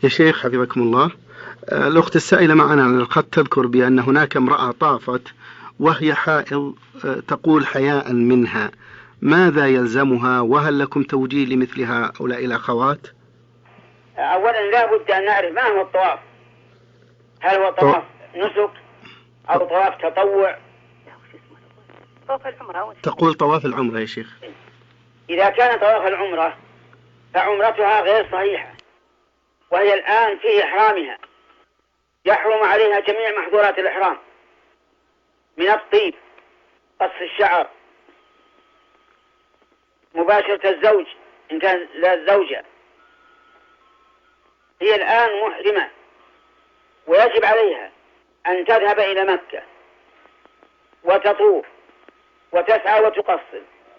يا شيخ حفظكم الله، الأخت السائلة معنا على الخط تذكر بأن هناك امرأة طافت وهي حائض، تقول حياء منها، ماذا يلزمها؟ وهل لكم توجيه لمثل هؤلاء الأخوات؟ أولا لا بد أن نعرف ما هو الطواف، هل هو طواف نسك أو طواف تطوع؟ تقول طواف العمرة يا شيخ. إذا كان طواف العمرة فعمرتها غير صحيحة، وهي الآن في إحرامها، يحرم عليها جميع محظورات الإحرام من الطيب، قص الشعر، مباشرة الزوج إن كان لا زوجة. هي الآن محرمة، ويجب عليها أن تذهب إلى مكة وتطوف وتسعى وتقصر،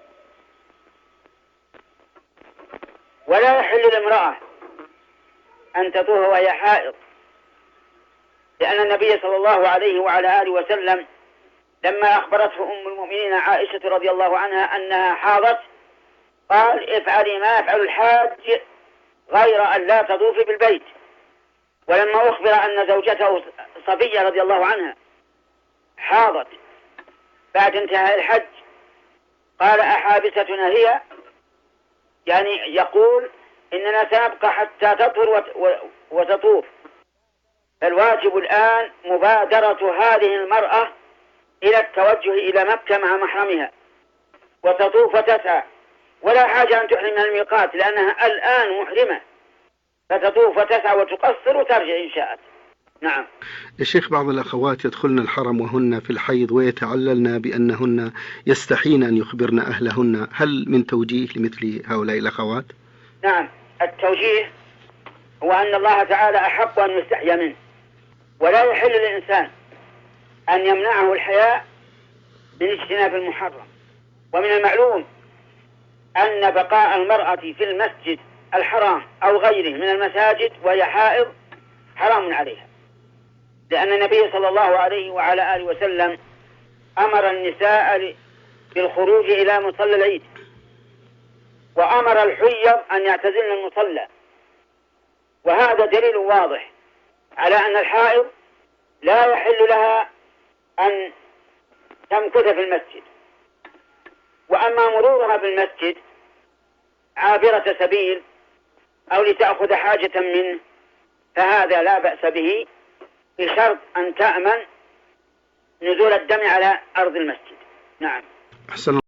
ولا يحل للامرأة أن تطوف وهي حائض، لأن النبي صلى الله عليه وعلى آله وسلم لما أخبرته أم المؤمنين عائشة رضي الله عنها أنها حاضت قال: افعلي ما يفعل الحاج غير أن لا تطوفي بالبيت. ولما أخبر أن زوجته صفية رضي الله عنها حاضت بعد انتهاء الحج قال: أحابستنا هي؟ يعني يقول إننا سنبقى حتى تطهر وتطوف. فالواجب الآن مبادرة هذه المرأة إلى التوجه إلى مكة مع محرمها وتطوف وتسعى، ولا حاجة أن تحرم من الميقات لأنها الآن محرمة، فتطوف وتسعى وتقصر وترجع إن شاءت. نعم. الشيخ، بعض الأخوات يدخلن الحرم وهن في الحيض ويتعللن بأنهن يستحين أن يخبرن أهلهن، هل من توجيه لمثل هؤلاء الأخوات؟ نعم، التوجيه هو أن الله تعالى أحق أن يستحيا منه، ولا يحل للإنسان أن يمنعه الحياء من اجتناب المحرم. ومن المعلوم أن بقاء المرأة في المسجد الحرام أو غيره من المساجد وهي حائض حرام عليها، لأن النبي صلى الله عليه وعلى آله وسلم أمر النساء بالخروج إلى مصلى العيد، وأمر الحيض أن يعتزلن المصلى، وهذا دليل واضح على أن الحائض لا يحل لها أن تمكث في المسجد. وأما مرورها بالمسجد عابرة سبيل أو لتأخذ حاجة منه فهذا لا بأس به، بشرط أن تأمن نزول الدم على أرض المسجد. نعم. أحسن.